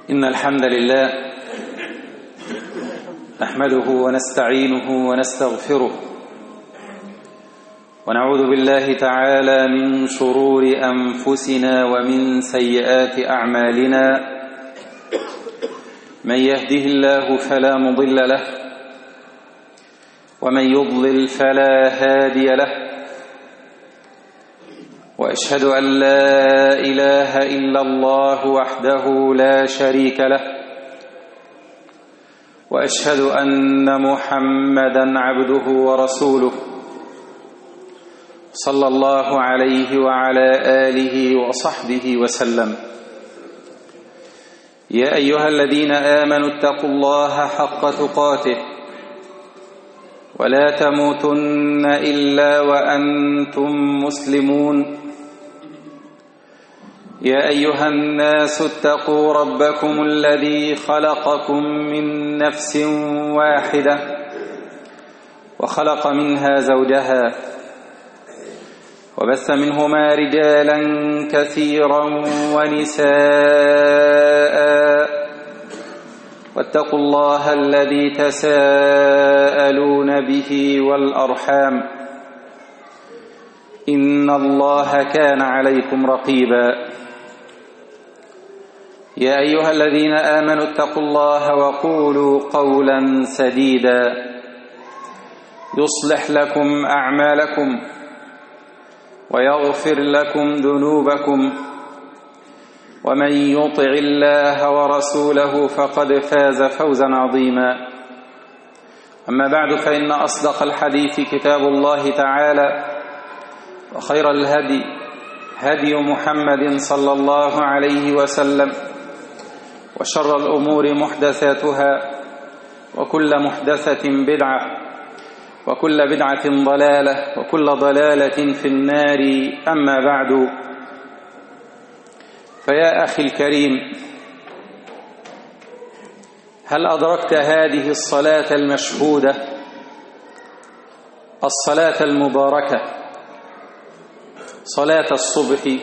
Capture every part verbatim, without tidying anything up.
إن الحمد لله نحمده ونستعينه ونستغفره ونعوذ بالله تعالى من شرور أنفسنا ومن سيئات أعمالنا. من يهده الله فلا مضل له ومن يضلل فلا هادي له، وأشهد أن لا إله إلا الله وحده لا شريك له، وأشهد أن محمدًا عبده ورسوله صلى الله عليه وعلى آله وصحبه وسلم. يا أيها الذين آمنوا اتقوا الله حق تقاته ولا تموتن إلا وأنتم مسلمون. يا أيها الناس اتقوا ربكم الذي خلقكم من نفس واحدة وخلق منها زوجها وبث منهما رجالا كثيرا ونساء، واتقوا الله الذي تساءلون به والأرحام إن الله كان عليكم رقيبا. يا أيها الذين آمنوا اتقوا الله وقولوا قولا سديدا يصلح لكم أعمالكم ويغفر لكم ذنوبكم، ومن يطع الله ورسوله فقد فاز فوزا عظيما. أما بعد، فإن أصدق الحديث كتاب الله تعالى، وخير الهدي هدي محمد صلى الله عليه وسلم، وشر الأمور محدثاتها، وكل محدثة بدعة، وكل بدعة ضلالة، وكل ضلالة في النار. أما بعد، فيا أخي الكريم، هل أدركت هذه الصلاة المشهودة، الصلاة المباركة، صلاة الصبح؟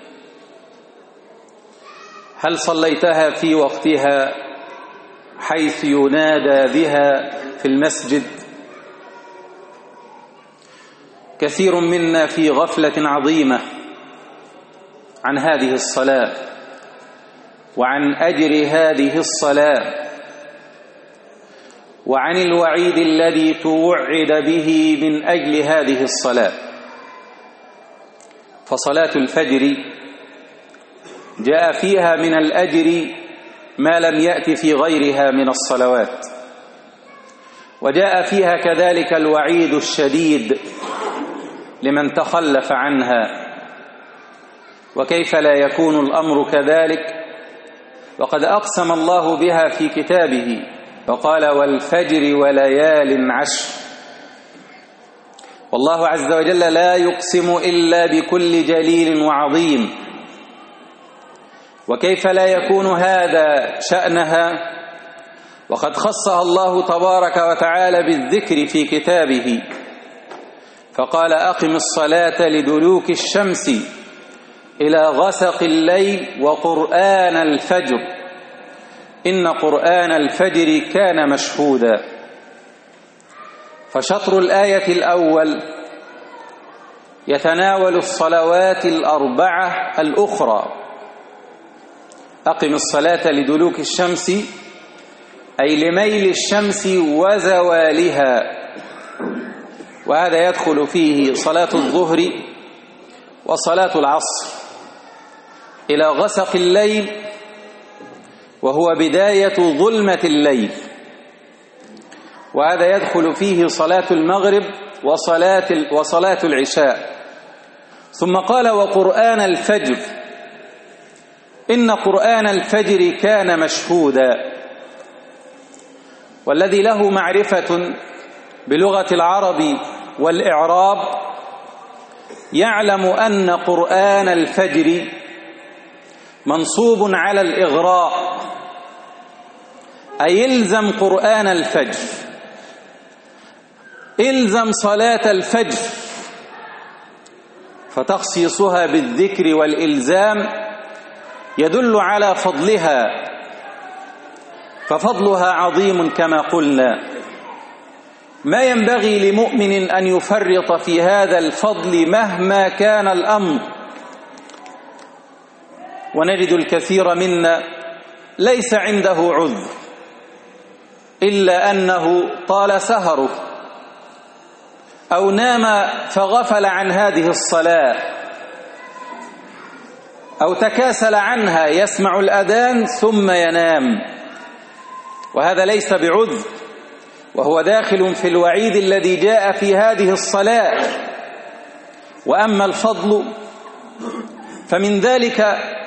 هل صليتها في وقتها حيث ينادى بها في المسجد؟ كثير منا في غفلة عظيمة عن هذه الصلاة وعن أجر هذه الصلاة وعن الوعيد الذي توعد به من أجل هذه الصلاة. فصلاة الفجر جاء فيها من الأجر ما لم يأت في غيرها من الصلوات، وجاء فيها كذلك الوعيد الشديد لمن تخلف عنها. وكيف لا يكون الأمر كذلك وقد أقسم الله بها في كتابه فقال: والفجر وليال عشر. والله عز وجل لا يقسم إلا بكل جليل وعظيم. وكيف لا يكون هذا شأنها وقد خصها الله تبارك وتعالى بالذكر في كتابه فقال: أقم الصلاة لدلوك الشمس إلى غسق الليل وقرآن الفجر إن قرآن الفجر كان مشهودا. فشطر الآية الأول يتناول الصلوات الأربعة الأخرى. أقم الصلاة لدلوك الشمس أي لميل الشمس وزوالها، وهذا يدخل فيه صلاة الظهر وصلاة العصر. إلى غسق الليل وهو بداية ظلمة الليل، وهذا يدخل فيه صلاة المغرب وصلاة وصلاة العشاء. ثم قال: وقرآن الفجر إن قرآن الفجر كان مشهودا. والذي له معرفة بلغة العرب والإعراب يعلم أن قرآن الفجر منصوب على الإغراء، أي إلزم قرآن الفجر، إلزم صلاة الفجر. فتخصيصها بالذكر والإلزام يدل على فضلها ففضلها عظيم كما قلنا. ما ينبغي لمؤمن أن يفرط في هذا الفضل مهما كان الأمر. ونجد الكثير منا ليس عنده عذر إلا أنه طال سهره أو نام فغفل عن هذه الصلاة أو تكاسل عنها، يسمع الأذان ثم ينام، وهذا ليس بعذر، وهو داخل في الوعيد الذي جاء في هذه الصلاة. وأما الفضل فمن ذلك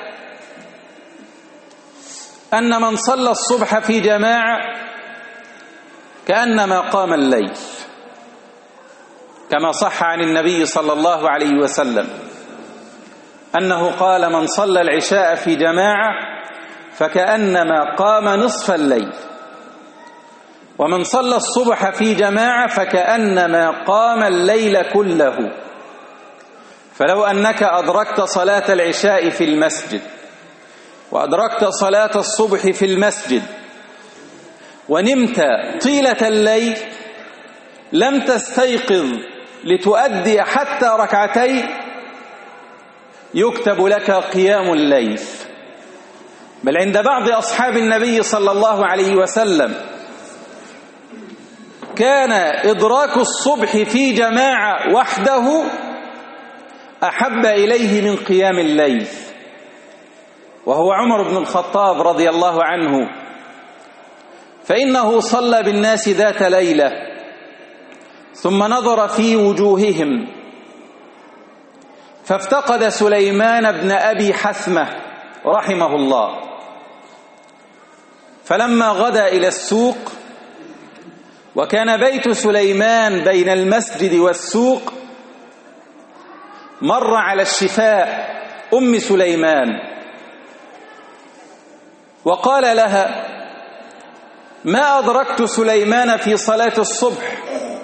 أن من صلى الصبح في جماعة كأنما قام الليل، كما صح عن النبي صلى الله عليه وسلم أنه قال: من صلى العشاء في جماعة فكأنما قام نصف الليل، ومن صلى الصبح في جماعة فكأنما قام الليل كله. فلو أنك أدركت صلاة العشاء في المسجد وأدركت صلاة الصبح في المسجد ونمت طيلة الليل لم تستيقظ لتؤدي حتى ركعتين، يكتب لك قيام الليل. بل عند بعض أصحاب النبي صلى الله عليه وسلم كان إدراك الصبح في جماعة وحده أحب إليه من قيام الليل، وهو عمر بن الخطاب رضي الله عنه، فإنه صلى بالناس ذات ليلة ثم نظر في وجوههم فافتقد سليمان بن أبي حثمة رحمه الله، فلما غدا إلى السوق وكان بيت سليمان بين المسجد والسوق مر على الشفاء أم سليمان وقال لها: ما أدركت سليمان في صلاة الصبح.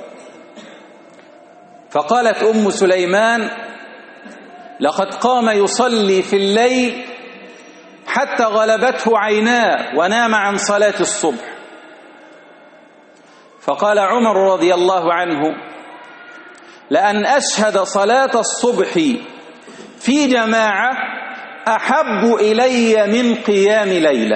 فقالت أم سليمان: لقد قام يصلي في الليل حتى غلبته عيناه ونام عن صلاة الصبح. فقال عمر رضي الله عنه: لأن أشهد صلاة الصبح في جماعة أحب إلي من قيام ليلة.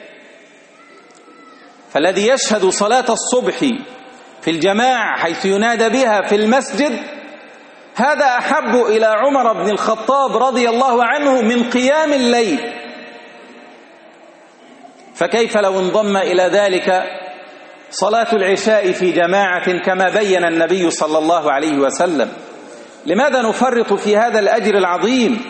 فالذي يشهد صلاة الصبح في الجماعة حيث ينادى بها في المسجد هذا أحب إلى عمر بن الخطاب رضي الله عنه من قيام الليل. فكيف لو انضم إلى ذلك صلاة العشاء في جماعة كما بين النبي صلى الله عليه وسلم؟ لماذا نفرط في هذا الأجر العظيم؟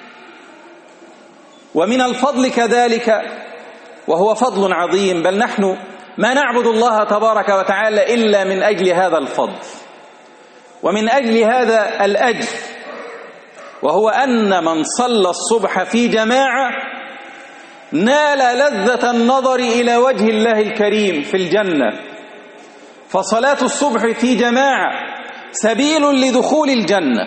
ومن الفضل كذلك، وهو فضل عظيم، بل نحن ما نعبد الله تبارك وتعالى إلا من أجل هذا الفضل ومن أجل هذا الأجر، وهو أن من صلى الصبح في جماعة نال لذة النظر إلى وجه الله الكريم في الجنة. فصلاة الصبح في جماعة سبيل لدخول الجنة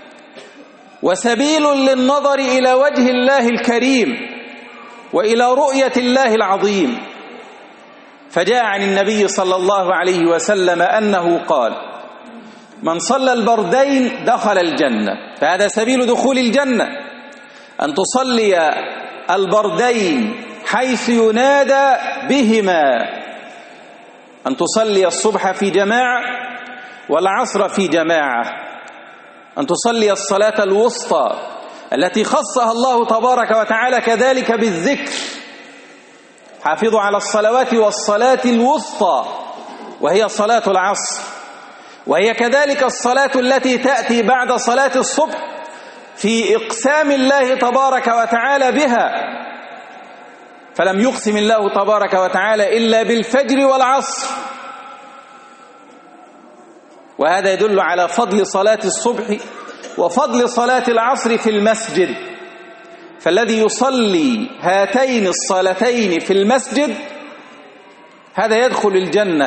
وسبيل للنظر إلى وجه الله الكريم وإلى رؤية الله العظيم. فجاء عن النبي صلى الله عليه وسلم أنه قال: من صلى البردين دخل الجنة. فهذا سبيل دخول الجنة، أن تصلي البردين حيث ينادى بهما، أن تصلي الصبح في جماعة والعصر في جماعة، أن تصلي الصلاة الوسطى التي خصها الله تبارك وتعالى كذلك بالذكر: حافظوا على الصلوات والصلاة الوسطى، وهي صلاة العصر، وهي كذلك الصلاة التي تأتي بعد صلاة الصبح في إقسام الله تبارك وتعالى بها. فلم يقسم الله تبارك وتعالى إلا بالفجر والعصر، وهذا يدل على فضل صلاة الصبح وفضل صلاة العصر في المسجد. فالذي يصلي هاتين الصلاتين في المسجد هذا يدخل الجنة.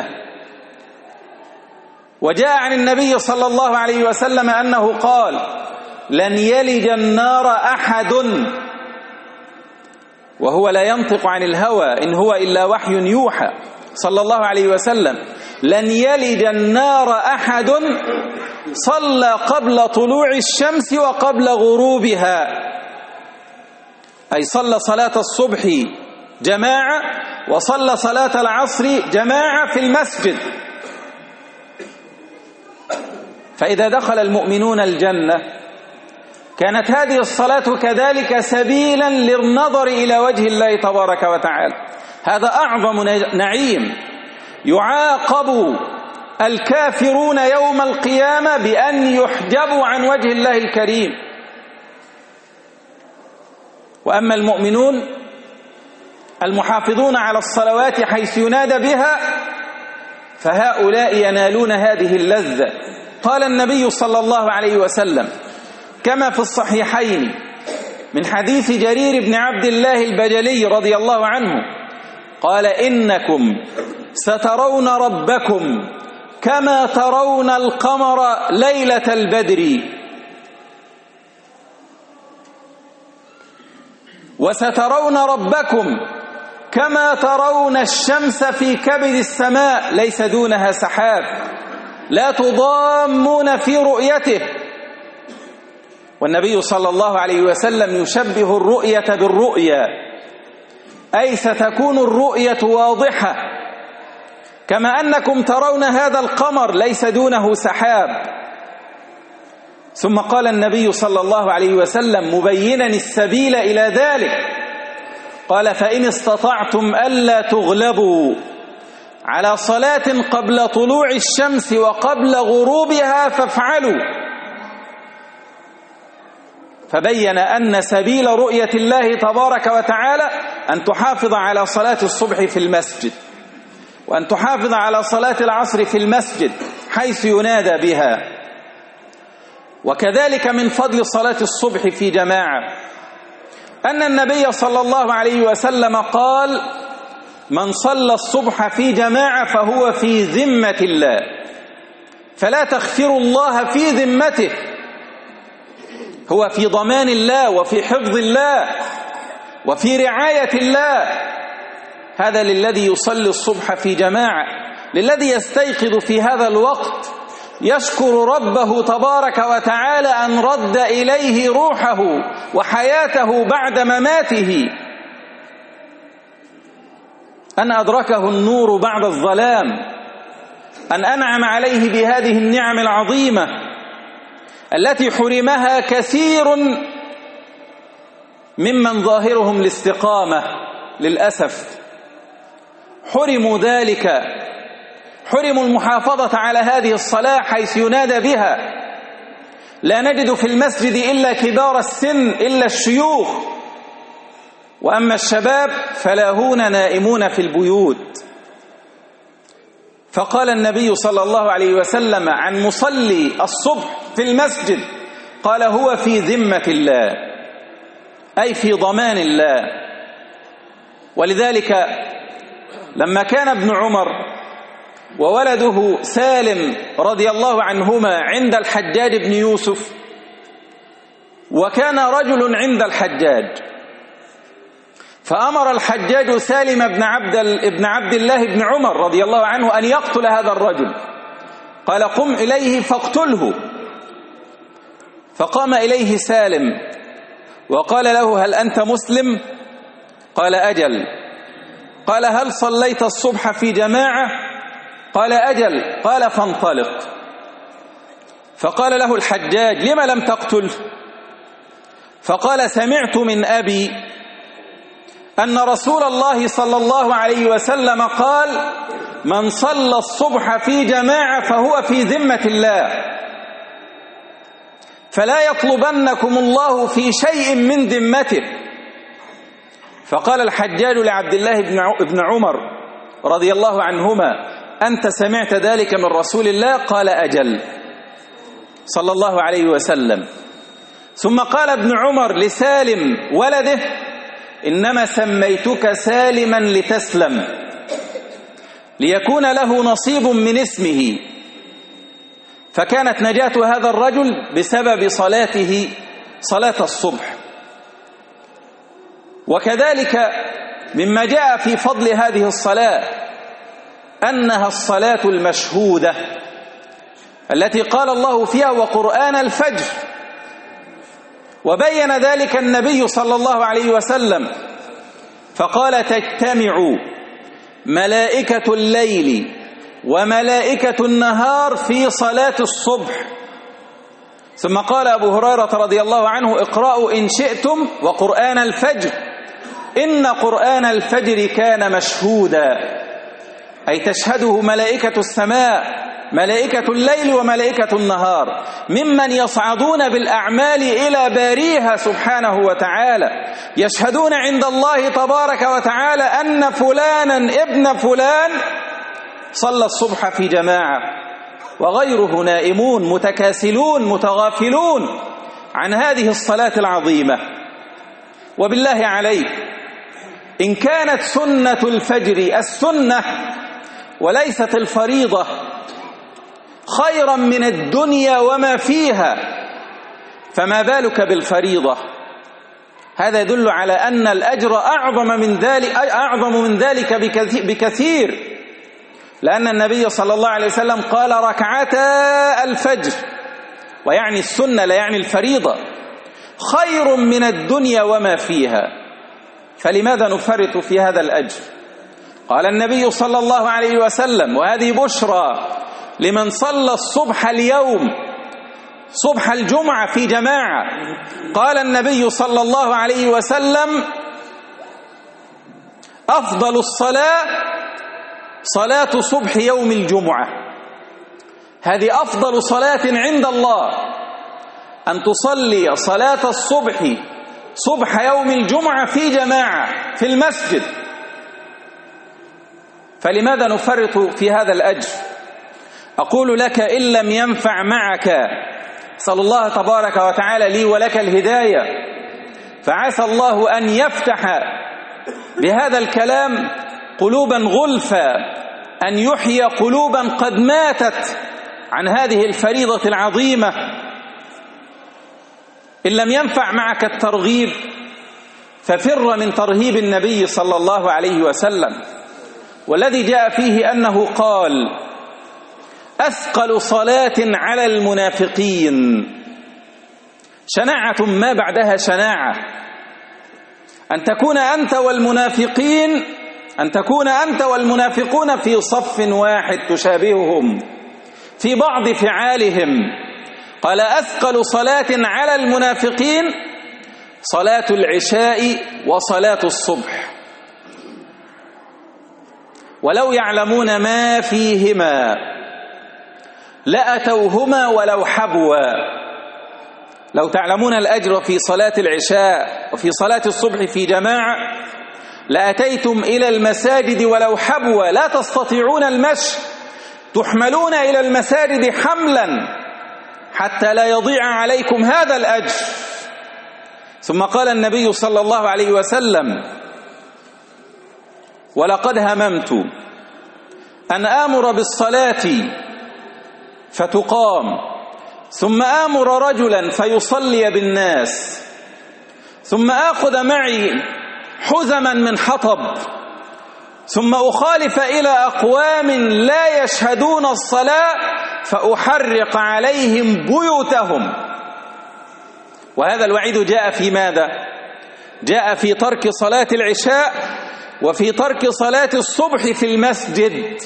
وجاء عن النبي صلى الله عليه وسلم أنه قال: لن يلج النار أحد وهو لا ينطق عن الهوى إن هو إلا وحي يوحى صلى الله عليه وسلم: لن يلج النار أحد صلى قبل طلوع الشمس وقبل غروبها، أي صلى صلاة الصبح جماعة وصلى صلاة العصر جماعة في المسجد. فإذا دخل المؤمنون الجنة كانت هذه الصلاة كذلك سبيلا للنظر إلى وجه الله تبارك وتعالى. هذا أعظم نعيم يعاقب الكافرون يوم القيامة بأن يحجبوا عن وجه الله الكريم. وأما المؤمنون المحافظون على الصلوات حيث ينادى بها فهؤلاء ينالون هذه اللذة. قال النبي صلى الله عليه وسلم كما في الصحيحين من حديث جرير بن عبد الله البجلي رضي الله عنه قال: إنكم سترون ربكم كما ترون القمر ليلة البدر، وسترون ربكم كما ترون الشمس في كبد السماء ليس دونها سحاب، لا تضامون في رؤيته. والنبي صلى الله عليه وسلم يشبه الرؤية بالرؤيا، أي ستكون الرؤية واضحة كما أنكم ترون هذا القمر ليس دونه سحاب. ثم قال النبي صلى الله عليه وسلم مبينا السبيل إلى ذلك قال: فإن استطعتم ألا تغلبوا على صلاة قبل طلوع الشمس وقبل غروبها فافعلوا. فبين أن سبيل رؤية الله تبارك وتعالى أن تحافظ على صلاة الصبح في المسجد، وأن تحافظ على صلاة العصر في المسجد حيث ينادى بها. وكذلك من فضل صلاة الصبح في جماعة أن النبي صلى الله عليه وسلم قال: من صلى الصبح في جماعة فهو في ذمة الله، فلا تخفروا الله في ذمته، هو في ضمان الله وفي حفظ الله وفي رعاية الله. هذا للذي يصلي الصبح في جماعة، للذي يستيقظ في هذا الوقت يشكر ربه تبارك وتعالى أن رد إليه روحه وحياته بعد مماته، أن أدركه النور بعد الظلام، أن أنعم عليه بهذه النعم العظيمة التي حرمها كثير ممن ظاهرهم الاستقامة. للأسف حرموا ذلك، حرموا المحافظة على هذه الصلاة حيث ينادى بها. لا نجد في المسجد إلا كبار السن، إلا الشيوخ، وأما الشباب فلاهون نائمون في البيوت. فقال النبي صلى الله عليه وسلم عن مصلي الصبح في المسجد قال: هو في ذمة الله، أي في ضمان الله. ولذلك لما كان ابن عمر وولده سالم رضي الله عنهما عند الحجاج بن يوسف، وكان رجل عند الحجاج، فأمر الحجاج سالم بن عبد ابن عبد الله بن عمر رضي الله عنه أن يقتل هذا الرجل. قال: قم إليه فاقتله. فقام إليه سالم وقال له: هل أنت مسلم؟ قال: أجل. قال: هل صليت الصبح في جماعة؟ قال: أجل. قال: فانطلق. فقال له الحجاج: لم لم تقتله؟ فقال: سمعت من أبي أن رسول الله صلى الله عليه وسلم قال: من صلى الصبح في جماعة فهو في ذمة الله، فلا يطلبنكم الله في شيء من ذمته. فقال الحجاج لعبد الله بن عمر رضي الله عنهما: أنت سمعت ذلك من رسول الله؟ قال: أجل، صلى الله عليه وسلم. ثم قال ابن عمر لسالم ولده: إنما سميتك سالما لتسلم، ليكون له نصيب من اسمه. فكانت نجاة هذا الرجل بسبب صلاته صلاة الصبح. وكذلك مما جاء في فضل هذه الصلاة أنها الصلاة المشهودة التي قال الله فيها وقرآن الفجر، وبين ذلك النبي صلى الله عليه وسلم فقال تجتمع ملائكة الليل وملائكة النهار في صلاة الصبح. ثم قال أبو هريرة رضي الله عنه اقرأوا إن شئتم وقرآن الفجر إن قرآن الفجر كان مشهودا، أي تشهده ملائكة السماء ملائكة الليل وملائكة النهار ممن يصعدون بالأعمال إلى باريها سبحانه وتعالى، يشهدون عند الله تبارك وتعالى أن فلانا ابن فلان صلى الصبح في جماعة، وغيره نائمون متكاسلون متغافلون عن هذه الصلاة العظيمة. وبالله عليك إن كانت سنة الفجر السنة وليست الفريضة خيرا من الدنيا وما فيها، فما بالك بالفريضة؟ هذا يدل على أن الأجر أعظم من ذلك أعظم من ذلك بكثير، لأن النبي صلى الله عليه وسلم قال ركعتا الفجر، ويعني السنة لا يعني الفريضة، خير من الدنيا وما فيها، فلماذا نفرط في هذا الأجر؟ قال النبي صلى الله عليه وسلم وهذه بشرى لمن صلى الصبح اليوم صبح الجمعة في جماعة، قال النبي صلى الله عليه وسلم أفضل الصلاة صلاة صبح يوم الجمعة، هذه أفضل صلاة عند الله، أن تصلي صلاة الصبح صبح يوم الجمعة في جماعة في المسجد، فلماذا نفرط في هذا الأجر؟ أقول لك إن لم ينفع معك، صلى الله تبارك وتعالى لي ولك الهداية، فعسى الله أن يفتح بهذا الكلام قلوبا غلفا، أن يحيي قلوبا قد ماتت عن هذه الفريضة العظيمة. إن لم ينفع معك الترغيب ففر من ترهيب النبي صلى الله عليه وسلم، والذي جاء فيه أنه قال أثقل صلاة على المنافقين شناعة ما بعدها شناعة، أن تكون أنت والمنافقين أن تكون أنت والمنافقون في صف واحد تشابههم في بعض فعالهم. قال أثقل صلاة على المنافقين صلاة العشاء وصلاة الصبح، ولو يعلمون ما فيهما لأتوهما ولو حبوا. لو تعلمون الأجر في صلاة العشاء وفي صلاة الصبح في جماعة لأتيتم إلى المساجد ولو حبوا، لا تستطيعون المشي، تحملون إلى المساجد حملا حتى لا يضيع عليكم هذا الأجر. ثم قال النبي صلى الله عليه وسلم ولقد هممت أن آمر بالصلاة فتقام، ثم آمر رجلا فيصلي بالناس، ثم آخذ معي حزما من حطب، ثم أخالف إلى أقوام لا يشهدون الصلاة فأحرق عليهم بيوتهم. وهذا الوعيد جاء في ماذا؟ جاء في ترك صلاة العشاء وفي ترك صلاة الصبح في المسجد.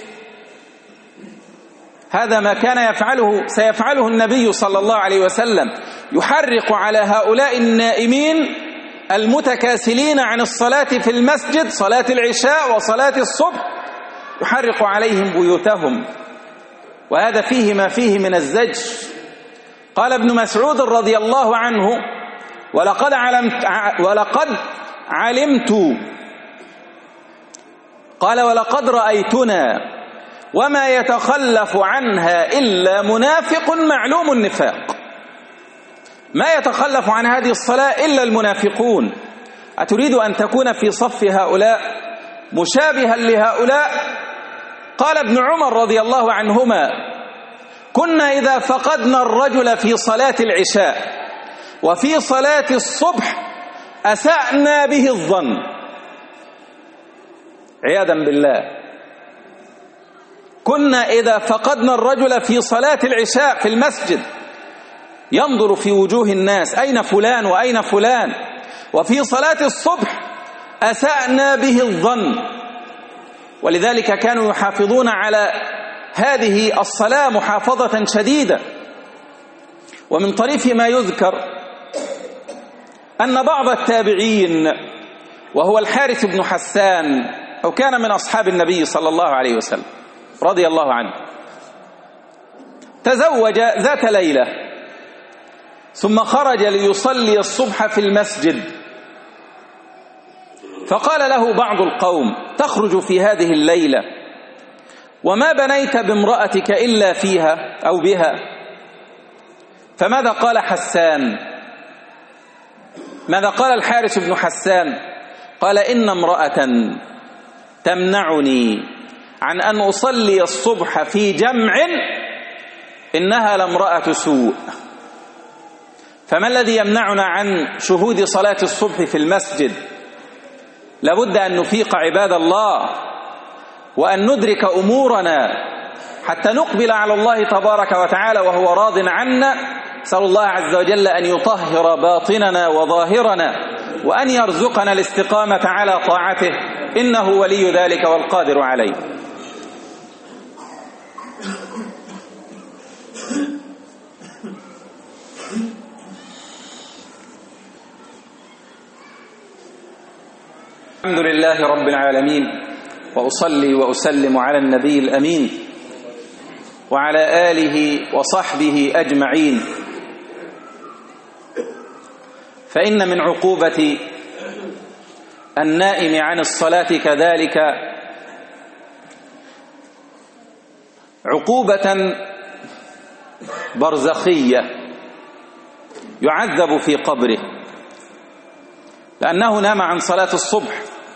هذا ما كان يفعله سيفعله النبي صلى الله عليه وسلم، يحرق على هؤلاء النائمين المتكاسلين عن الصلاة في المسجد صلاة العشاء وصلاة الصبح، يحرق عليهم بيوتهم، وهذا فيه ما فيه من الزجر. قال ابن مسعود رضي الله عنه ولقد علمت ولقد علمت قال ولقد رأيتنا وما يتخلف عنها إلا منافق معلوم النفاق. ما يتخلف عن هذه الصلاة إلا المنافقون. أتريد أن تكون في صف هؤلاء مشابها لهؤلاء؟ قال ابن عمر رضي الله عنهما كنا إذا فقدنا الرجل في صلاة العشاء وفي صلاة الصبح أسأنا به الظن، عياذا بالله. كنا إذا فقدنا الرجل في صلاة العشاء في المسجد ينظر في وجوه الناس أين فلان وأين فلان، وفي صلاة الصبح أسأنا به الظن. ولذلك كانوا يحافظون على هذه الصلاة محافظة شديدة. ومن طريف ما يذكر أن بعض التابعين وهو الحارث بن حسان، أو كان من أصحاب النبي صلى الله عليه وسلم رضي الله عنه، تزوج ذات ليلة ثم خرج ليصلي الصبح في المسجد، فقال له بعض القوم: تخرج في هذه الليلة وما بنيت بامرأتك إلا فيها أو بها؟ فماذا قال حسان؟ ماذا قال الحارث بن حسان؟ قال: إن امرأة تمنعني عن أن أصلي الصبح في جمع إنها لامرأة سوء. فما الذي يمنعنا عن شهود صلاة الصبح في المسجد؟ لابد أن نفيق عباد الله وأن ندرك أمورنا حتى نقبل على الله تبارك وتعالى وهو راض عنا. نسأل الله عز وجل أن يطهر باطننا وظاهرنا وأن يرزقنا الاستقامة على طاعته، إنه ولي ذلك والقادر عليه. الحمد لله رب العالمين، وأصلي وأسلم على النبي الأمين وعلى آله وصحبه أجمعين. فإن من عقوبة النائم عن الصلاة كذلك عقوبة برزخية، يعذب في قبره لأنه نام عن صلاة الصبح.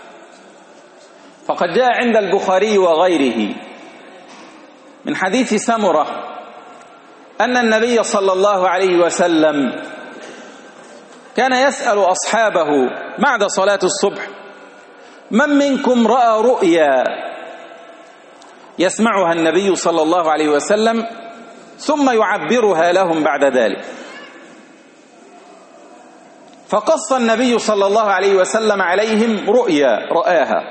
فقد جاء عند البخاري وغيره من حديث سمرة أن النبي صلى الله عليه وسلم كان يسأل أصحابه بعد صلاة الصبح: من منكم رأى رؤيا؟ يسمعها النبي صلى الله عليه وسلم ثم يعبرها لهم بعد ذلك. فقص النبي صلى الله عليه وسلم عليهم رؤيا رآها،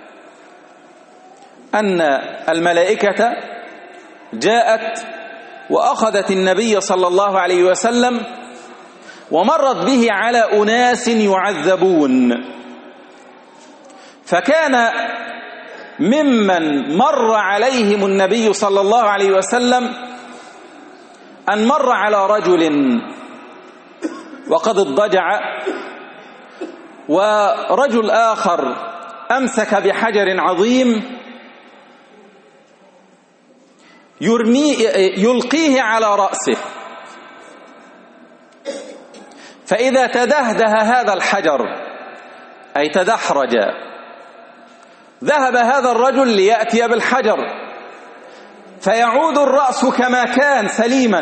أن الملائكة جاءت وأخذت النبي صلى الله عليه وسلم ومرت به على أناس يعذبون، فكان ممن مر عليهم النبي صلى الله عليه وسلم أن مر على رجل وقد اضطجع، ورجل آخر أمسك بحجر عظيم يرمي يلقيه على رأسه، فإذا تدهده هذا الحجر أي تدحرج ذهب هذا الرجل ليأتي بالحجر فيعود الرأس كما كان سليما،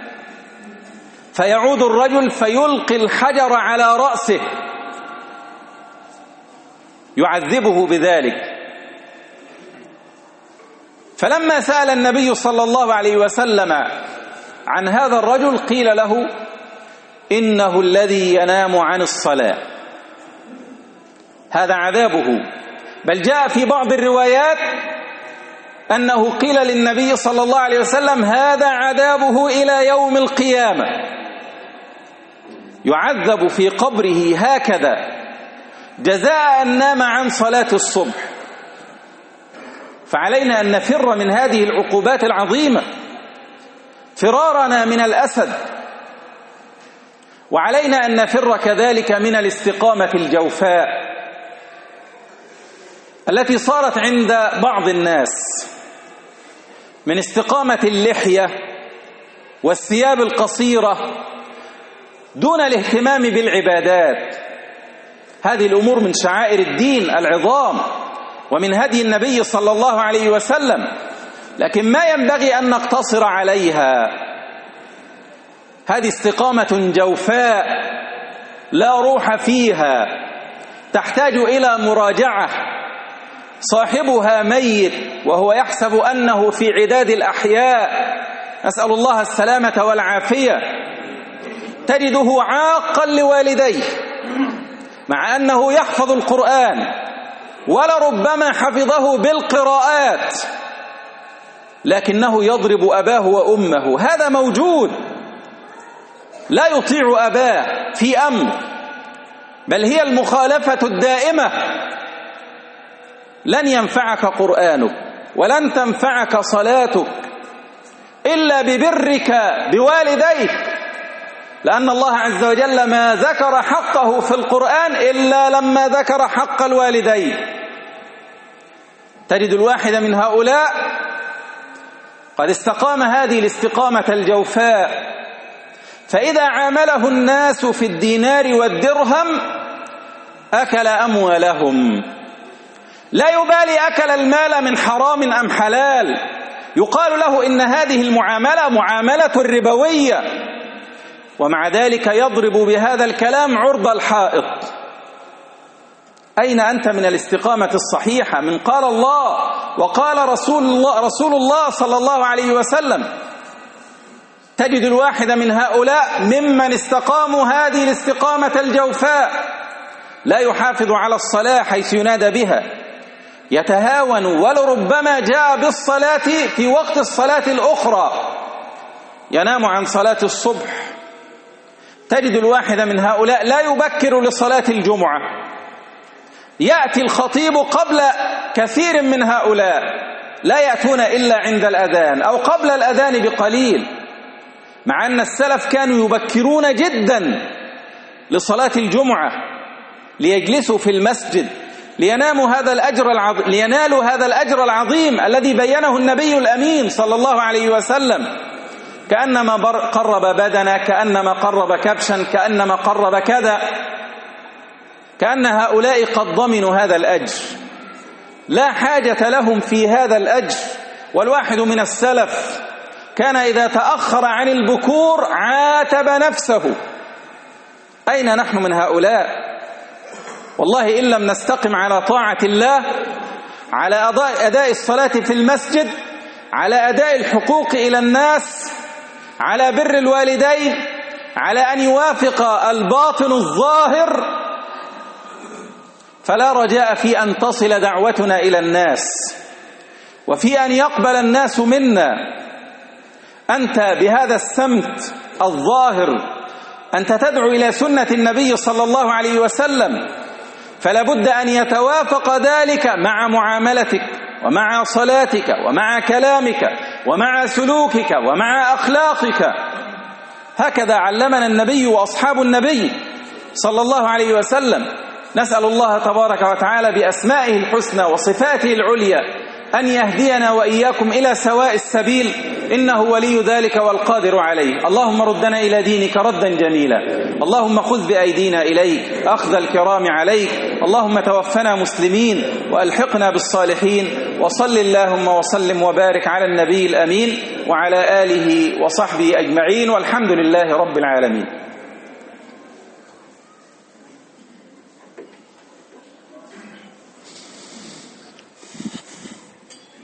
فيعود الرجل فيلقي الحجر على رأسه يعذبه بذلك. فلما سأل النبي صلى الله عليه وسلم عن هذا الرجل قيل له: إنه الذي ينام عن الصلاة، هذا عذابه. بل جاء في بعض الروايات أنه قيل للنبي صلى الله عليه وسلم: هذا عذابه إلى يوم القيامة، يعذب في قبره هكذا جزاء أن نام عن صلاة الصبح. فعلينا أن نفر من هذه العقوبات العظيمة فرارنا من الأسد، وعلينا أن نفر كذلك من الاستقامة الجوفاء التي صارت عند بعض الناس من استقامة اللحية والثياب القصيرة دون الاهتمام بالعبادات. هذه الأمور من شعائر الدين العظام ومن هدي النبي صلى الله عليه وسلم، لكن ما ينبغي أن نقتصر عليها. هذه استقامة جوفاء لا روح فيها، تحتاج إلى مراجعة، صاحبها ميت وهو يحسب أنه في عداد الأحياء، نسأل الله السلامة والعافية. تجده عاقا لوالديه مع أنه يحفظ القرآن ولربما حفظه بالقراءات، لكنه يضرب أباه وأمه. هذا موجود، لا يطيع أباه في أمر، بل هي المخالفة الدائمة. لن ينفعك قرآنك ولن تنفعك صلاتك إلا ببرك بوالديك، لأن الله عز وجل ما ذكر حقه في القرآن إلا لما ذكر حق الوالدين. تجد الواحد من هؤلاء قد استقام هذه الاستقامة الجوفاء، فإذا عامله الناس في الدينار والدرهم أكل أموالهم، لا يبالي أكل المال من حرام أم حلال، يقال له إن هذه المعاملة معاملة ربوية، ومع ذلك يضرب بهذا الكلام عرض الحائط. أين أنت من الاستقامة الصحيحة من قال الله وقال رسول الله, رسول الله صلى الله عليه وسلم؟ تجد الواحد من هؤلاء ممن استقاموا هذه الاستقامة الجوفاء لا يحافظ على الصلاة حيث ينادى بها، يتهاون ولربما جاء بالصلاة في وقت الصلاة الأخرى، ينام عن صلاة الصبح. تجد الواحد من هؤلاء لا يبكر لصلاة الجمعة، يأتي الخطيب قبل كثير من هؤلاء، لا يأتون إلا عند الأذان أو قبل الأذان بقليل، مع أن السلف كانوا يبكرون جدا لصلاة الجمعة ليجلسوا في المسجد ليناموا هذا الأجر العظيم، لينالوا هذا الأجر العظيم الذي بينه النبي الأمين صلى الله عليه وسلم. كأنما قرب بدنه، كأنما قرب كبشا، كأنما قرب كذا، كأن هؤلاء قد ضمنوا هذا الأجر، لا حاجة لهم في هذا الأجر. والواحد من السلف كان إذا تأخر عن البكور عاتب نفسه. أين نحن من هؤلاء؟ والله إن لم نستقم على طاعة الله، على أداء الصلاة في المسجد، على أداء الحقوق إلى الناس، على بر الوالدين، على أن يوافق الباطن الظاهر، فلا رجاء في أن تصل دعوتنا إلى الناس وفي أن يقبل الناس منا. أنت بهذا السمت الظاهر أنت تدعو إلى سنة النبي صلى الله عليه وسلم، فلا بد أن يتوافق ذلك مع معاملتك ومع صلاتك ومع كلامك ومع سلوكك ومع أخلاقك. هكذا علمنا النبي وأصحاب النبي صلى الله عليه وسلم. نسأل الله تبارك وتعالى بأسمائه الحسنى وصفاته العليا أن يهدينا وإياكم إلى سواء السبيل، إنه ولي ذلك والقادر عليه. اللهم ردنا إلى دينك ردا جميلا، اللهم خذ بأيدينا إليك أخذ الكرام عليك، اللهم توفنا مسلمين وألحقنا بالصالحين. وصل اللهم وسلم وبارك على النبي الأمين وعلى آله وصحبه أجمعين، والحمد لله رب العالمين.